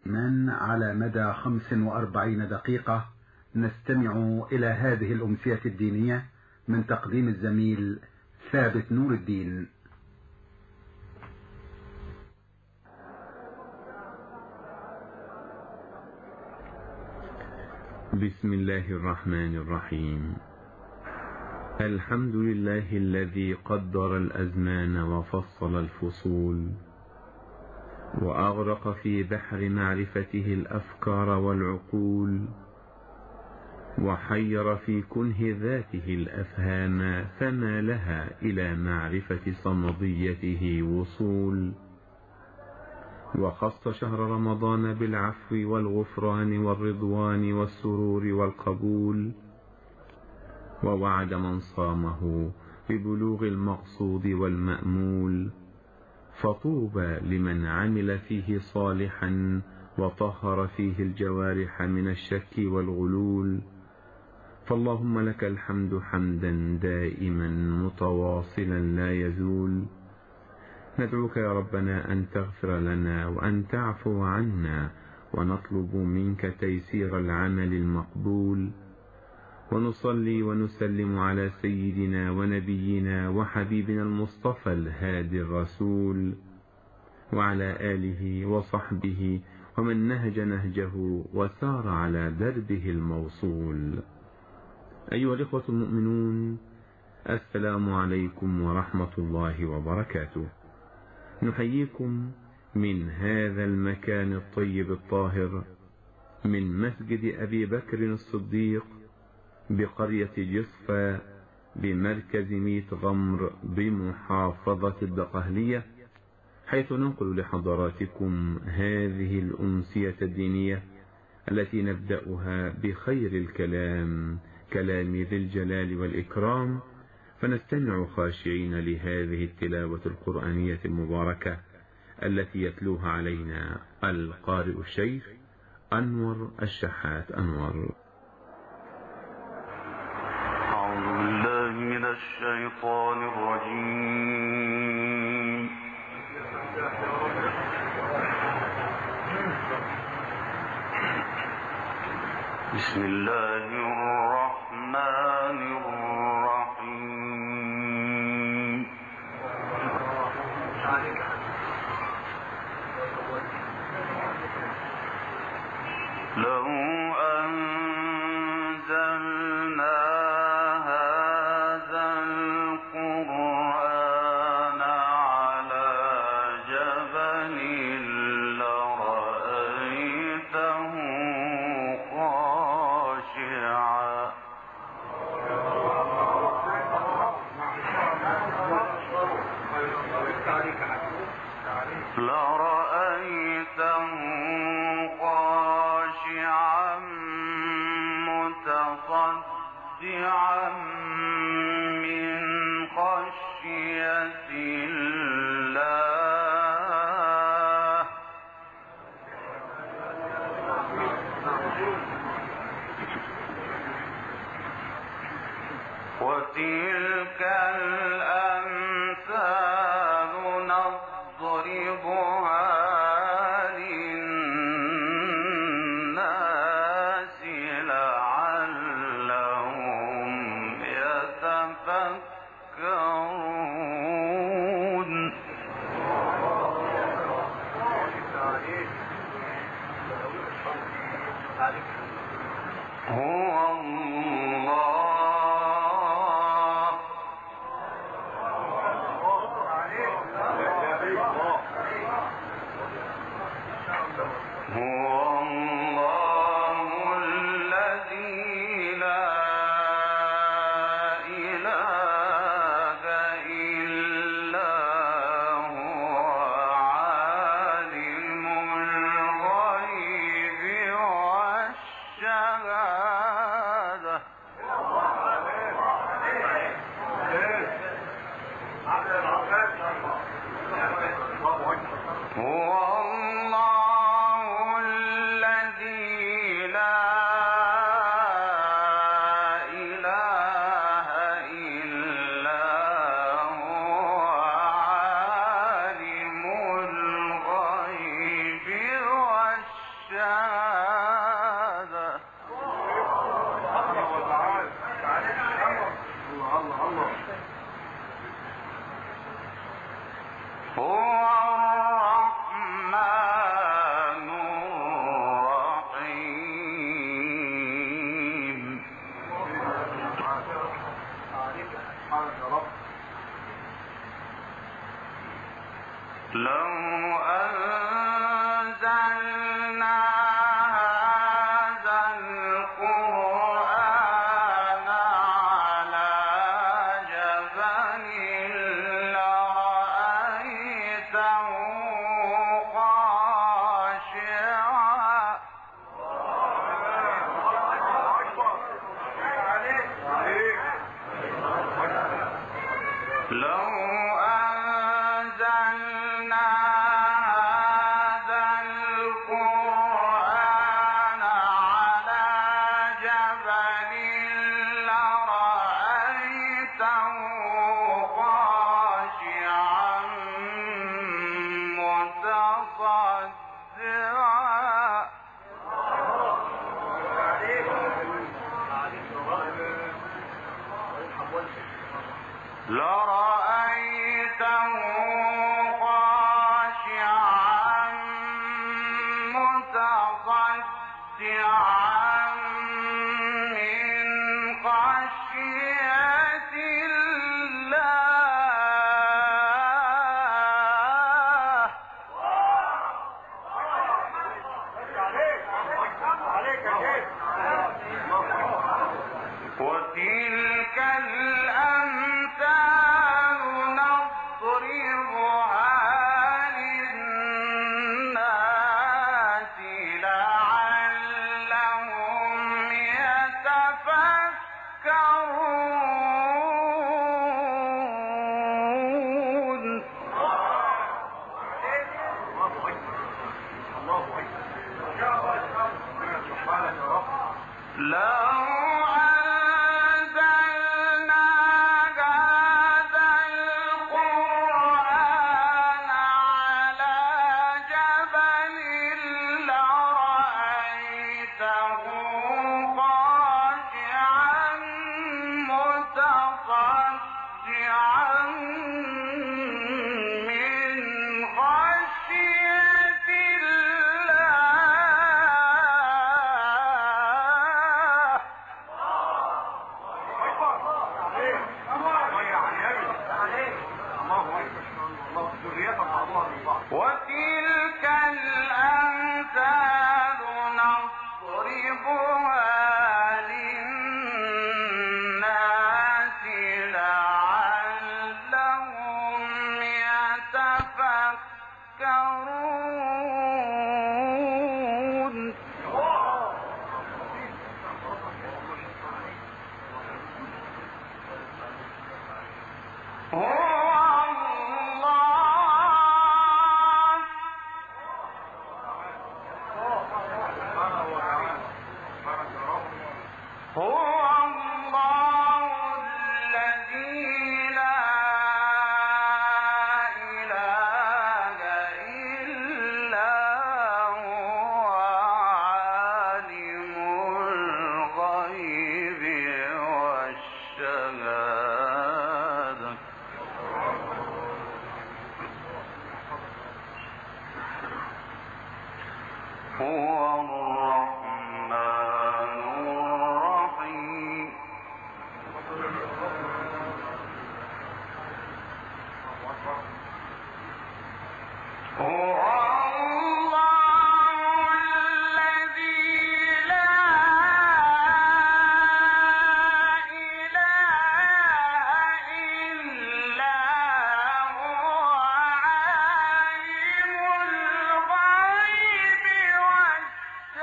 دائما على مدى 45 دقيقة نستمع إلى هذه الأمسية الدينية من تقديم الزميل ثابت نور الدين. بسم الله الرحمن الرحيم. الحمد لله الذي قدر الأزمان وفصل الفصول وأغرق في بحر معرفته الأفكار والعقول وحير في كنه ذاته الأفهام فما لها إلى معرفة صمديته وصول. وخص شهر رمضان بالعفو والغفران والرضوان والسرور والقبول، ووعد من صامه ببلوغ المقصود والمأمول. فطوبى لمن عمل فيه صالحا وطهر فيه الجوارح من الشك والغلول. فاللهم لك الحمد حمدا دائما متواصلا لا يزول. ندعوك يا ربنا أن تغفر لنا وأن تعفو عنا، ونطلب منك تيسير العمل المقبول. ونصلي ونسلم على سيدنا ونبينا وحبيبنا المصطفى الهادي الرسول، وعلى آله وصحبه ومن نهج نهجه وسار على دربه الموصول. أيها الإخوة المؤمنون، السلام عليكم ورحمة الله وبركاته. نحييكم من هذا المكان الطيب الطاهر، من مسجد أبي بكر الصديق بقرية جصفى بمركز ميت غمر بمحافظة الدقهلية، حيث ننقل لحضراتكم هذه الأمسية الدينية التي نبدأها بخير الكلام، كلام ذي الجلال والإكرام. فنستمع خاشعين لهذه التلاوة القرآنية المباركة التي يتلوها علينا القارئ الشيخ أنور الشحات أنور. أعوذ بالله من الشيطان الرجيم. بسم الله الرحمن الرحيم. لو أنزلنا هذا القرآن على جبل لرأيته خاشعا متصدعا من خشية الله. وتلك الأمثال نضربها للناس لعلهم يتفكرون. هو الله الذي لا إله إلا هو عالم الغيب والشهادة. هو الله شهادة هو الرحمن الرحيم لو أنزلنا هذا القرآن على جبل لرأيته خاشعا لو أنزلنا هذا القرآن على جبل لرأيته خاشعا متصدعا لرأيته خاشعا متصدعا من خشية الله وتلك الأمثال نضربها للناس لعلهم يتفكرون لو أنزلنا هذا القرآن على جبل لرأيته خاشعا متصدعا من خشية الله وتلك الأمثال نضربها للناس لعلهم يتفكرون هو الله الذي لا إله إلا هو عالم الغيب والشهادة هو الرحمن الرحيم هو الله الذي لا إله إلا هو عالم الغيب والشهادة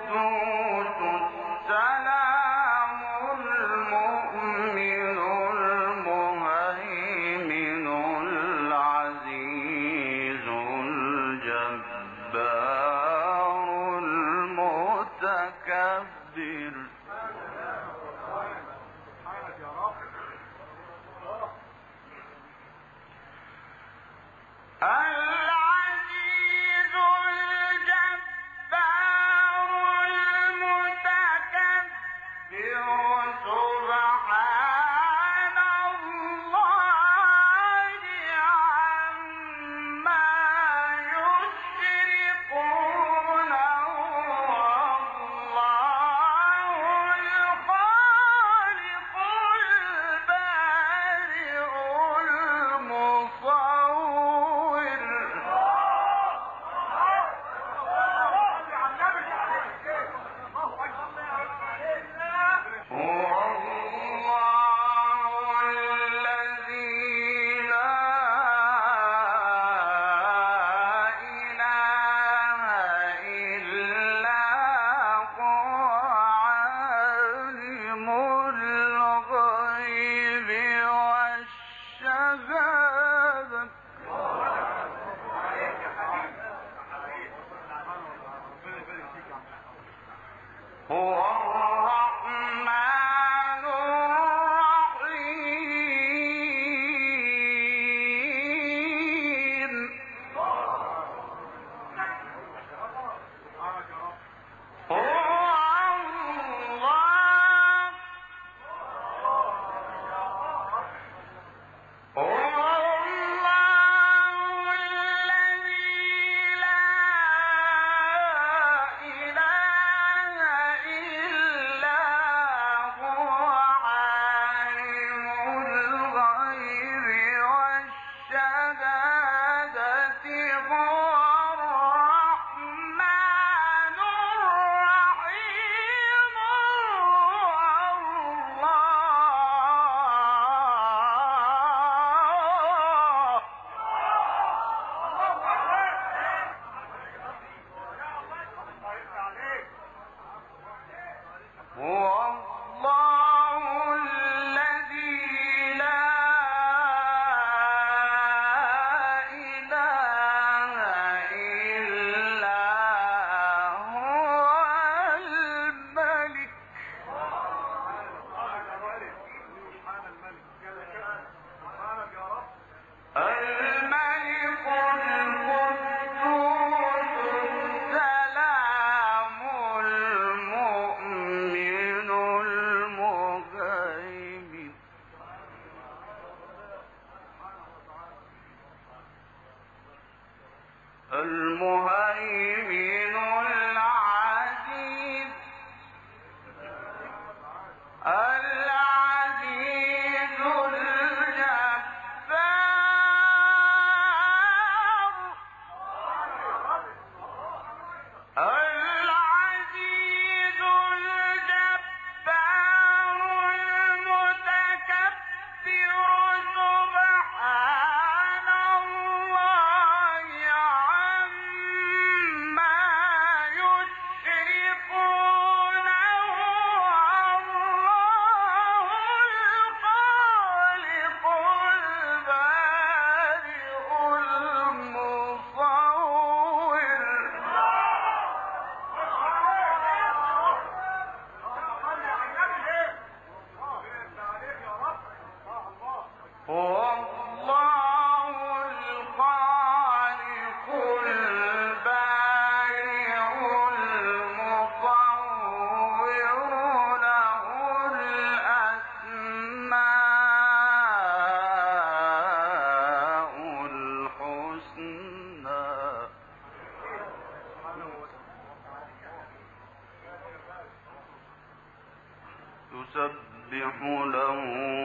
يسبح له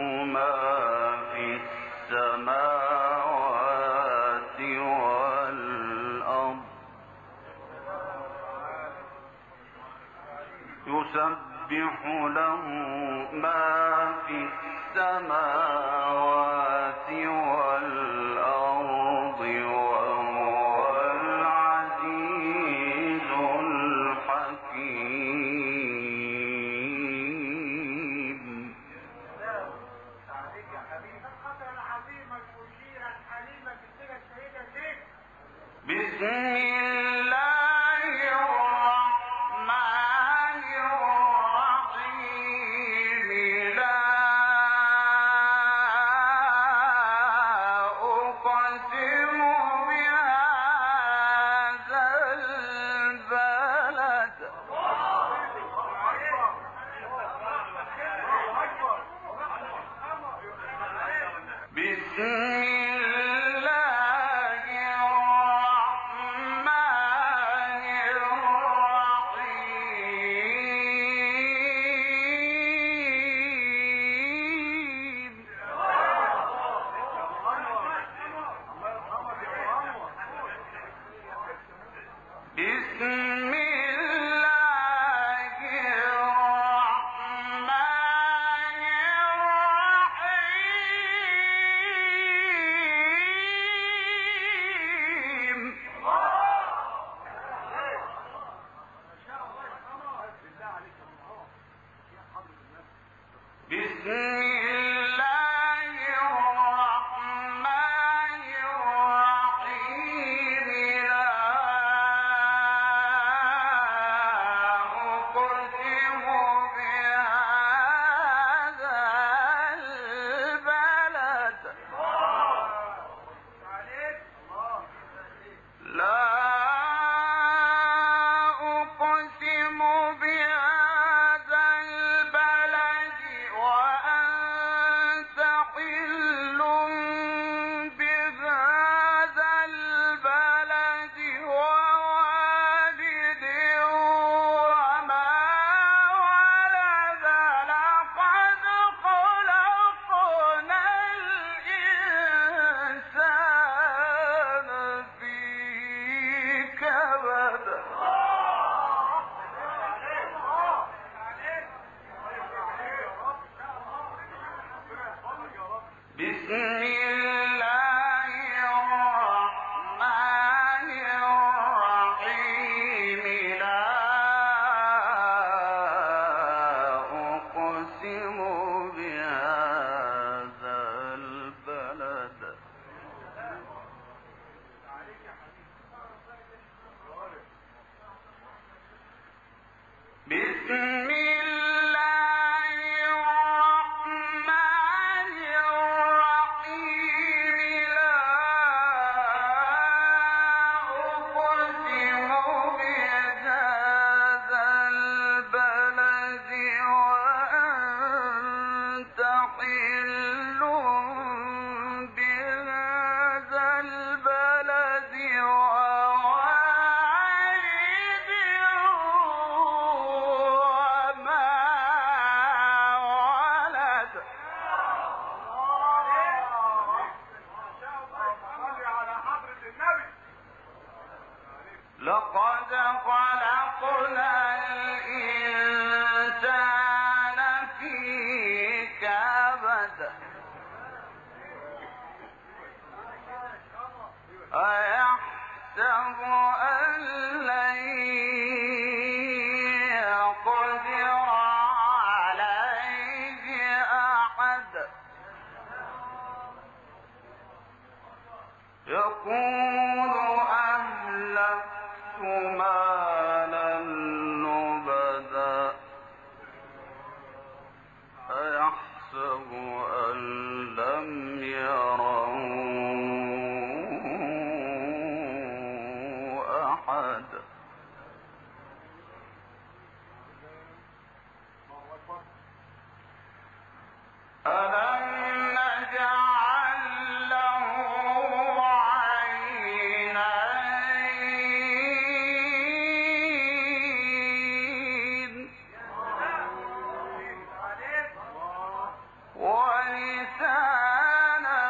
ما في السماوات والأرض يسبح له ما في السماوات والأرض وهو العزيز الحكيم لقد خلقنا الإنسان في كبد أيحسب أن لن يقدر عليه أحد يقول أهلكت مالا لبدا أيحسب أن لم يره أحد ألم نجعل له عينين ولسانا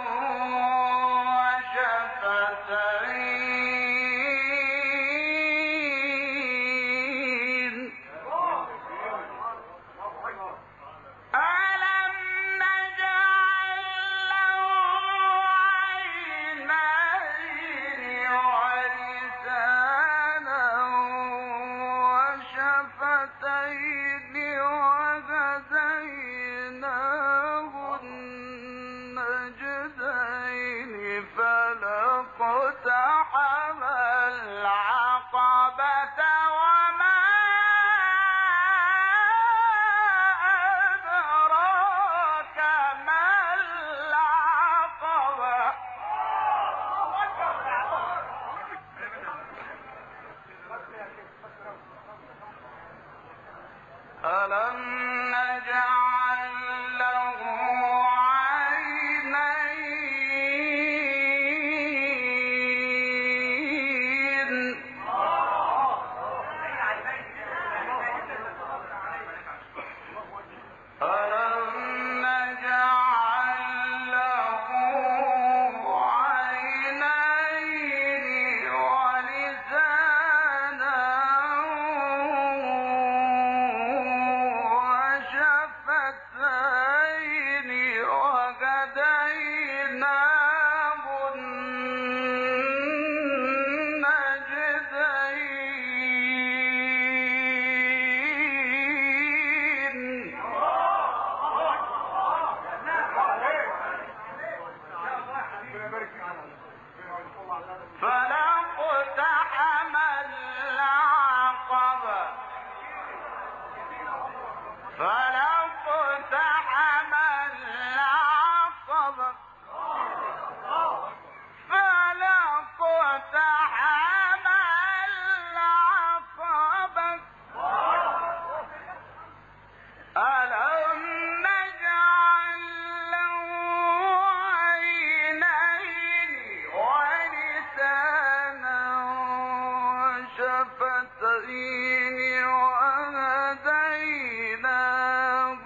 وشفتين ألم نجعل له عينين ولسانا وشفتين وهديناه النجدين فلاقتحم العقبة وما أدراك ما العقبة ألم نجعل له عينين ألم نجعل له عينين ولسانا فلاقتحم العقبة فلاقتحم العقبة ألم نجعل له عينين ولسانا وشفتين وهديناه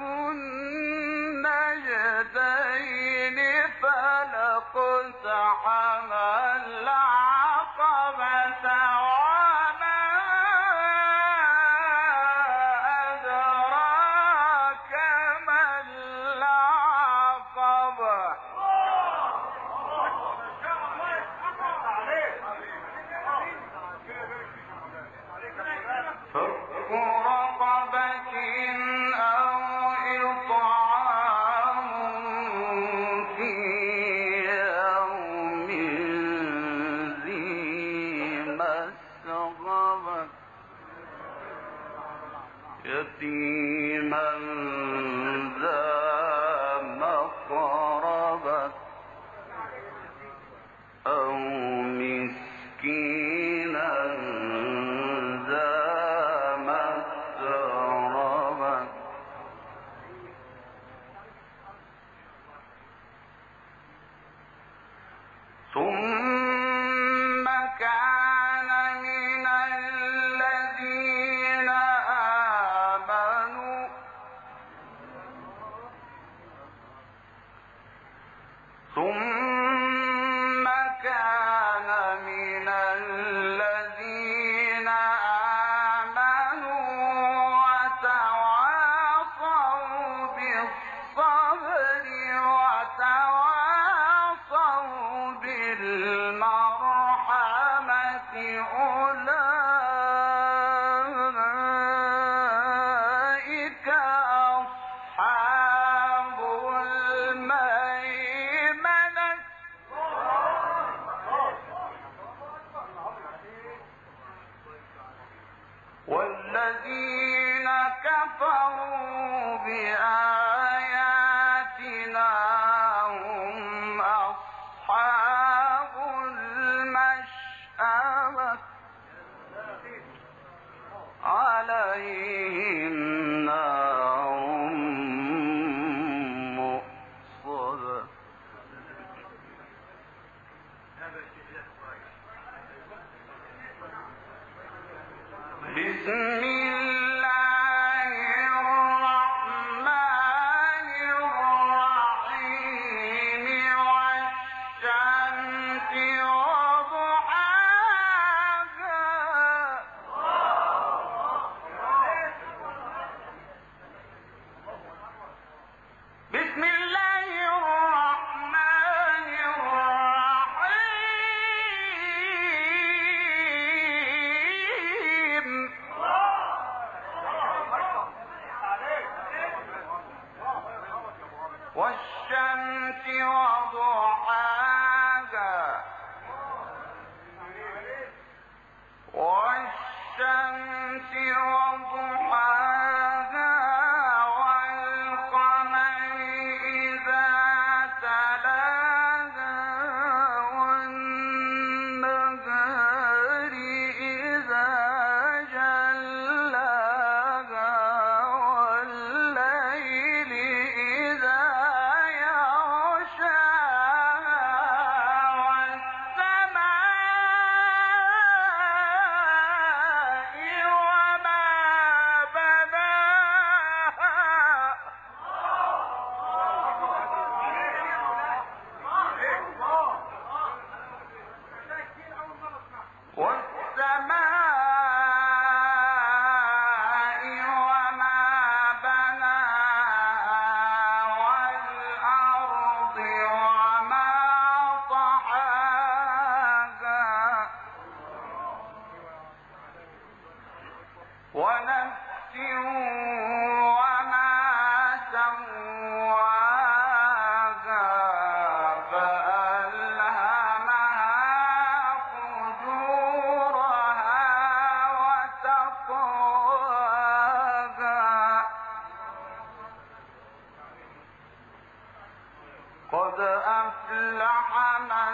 النجدين فلاقتحم العقبة وما أدراك ما العقبة فك رقبة أو إطعام في يوم ذي مسغبة يتيما ذا مقربة أو مسكينا ذا متربة ثم كان من الذين آمنوا وتواصوا بالصبر وتواصوا بالمرحمة أولئك أصحاب الميمنة والذين كفروا بآياتنا هم أصحاب المشأمة عليهم نار مؤصدة بسم الله الرحمن الرحيم والشمس وضحاها بسم الله الرحمن الرحيم والشمس وضحاها والشمس وضحاها والقمر إذا تلاها والنهار إذا جلاها والليل إذا يغشاها والسماء أفلح من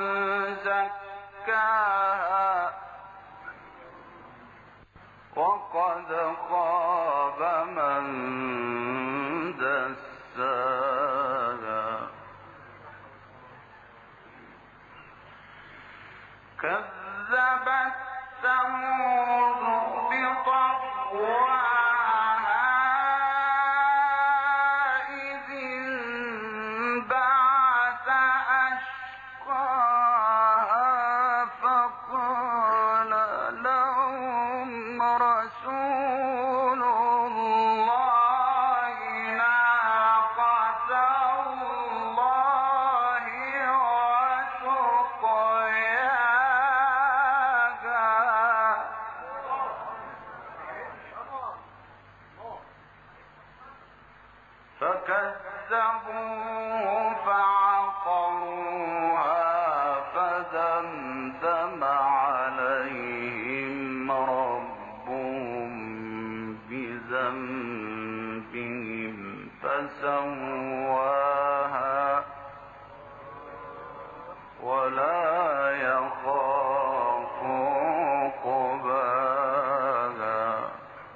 زكاها وقد خاب من دساها كذبت ثمود بطغواها إذ انبعث أشقاها فقال لهم رسول الله ناقة الله وسقياها فكذبوه فعقروها فدمدم عليهم ربهم بذنبهم فسواها ولا يخاف عقباها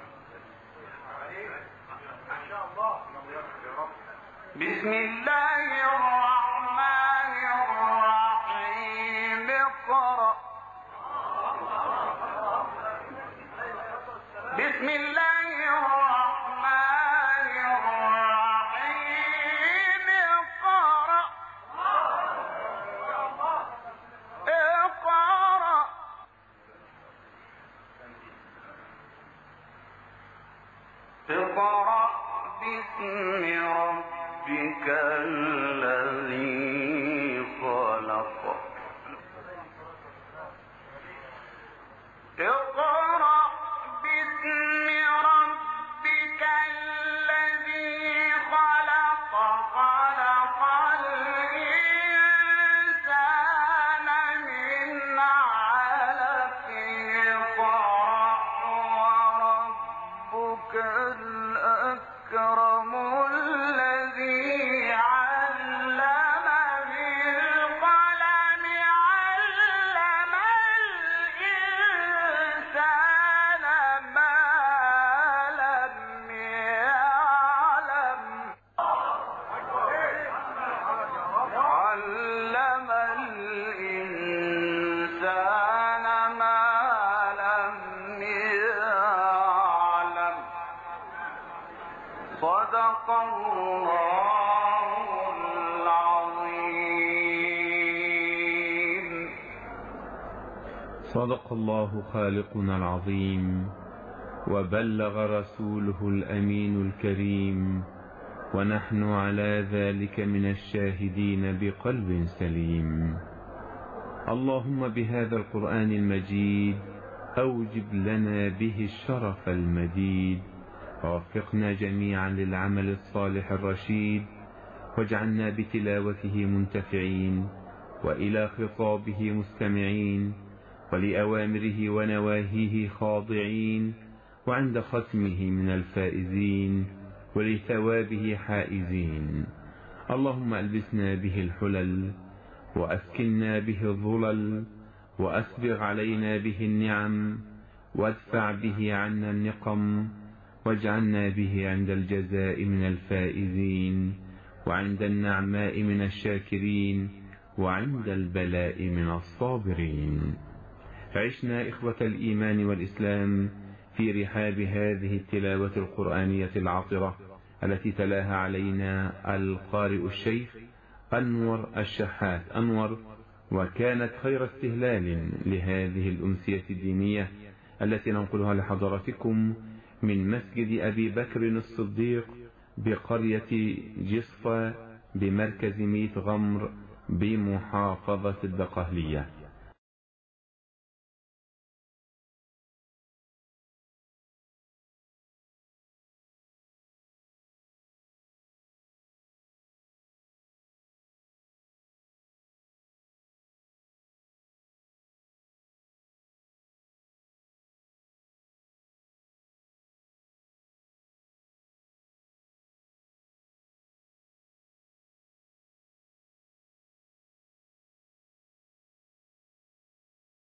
بسم الله الرحمن الرحيم اقرأ بسم الله الرحمن الرحيم اقرأ اقرأ اقرأ باسم ربك الذي خلق اقرأ باسم ربك الذي خلق خلق الإنسان من علق اقرأ وربك الأكرم الذي علم بالقلم علم الإنسان ما لم يعلم علم الإنسان ما لم يعلم صدق الله العظيم صدق الله خالقنا العظيم وبلغ رسوله الأمين الكريم ونحن على ذلك من الشاهدين بقلب سليم. اللهم بهذا القرآن المجيد أوجب لنا به الشرف المديد ووفقنا جميعا للعمل الصالح الرشيد واجعلنا بتلاوته منتفعين وإلى خطابه مستمعين ولأوامره ونواهيه خاضعين وعند ختمه من الفائزين ولثوابه حائزين. اللهم ألبسنا به الحلل وأسكننا به الظلل وأسبغ علينا به النعم وادفع به عنا النقم واجعلنا به عند الجزاء من الفائزين وعند النعماء من الشاكرين وعند البلاء من الصابرين. عشنا إخوة الإيمان والإسلام في رحاب هذه التلاوة القرآنية العطرة التي تلاها علينا القارئ الشيخ أنور الشحات أنور، وكانت خير استهلال لهذه الأمسية الدينية التي ننقلها لحضراتكم من مسجد أبي بكر الصديق بقرية جصفة بمركز ميت غمر بمحافظة الدقهلية.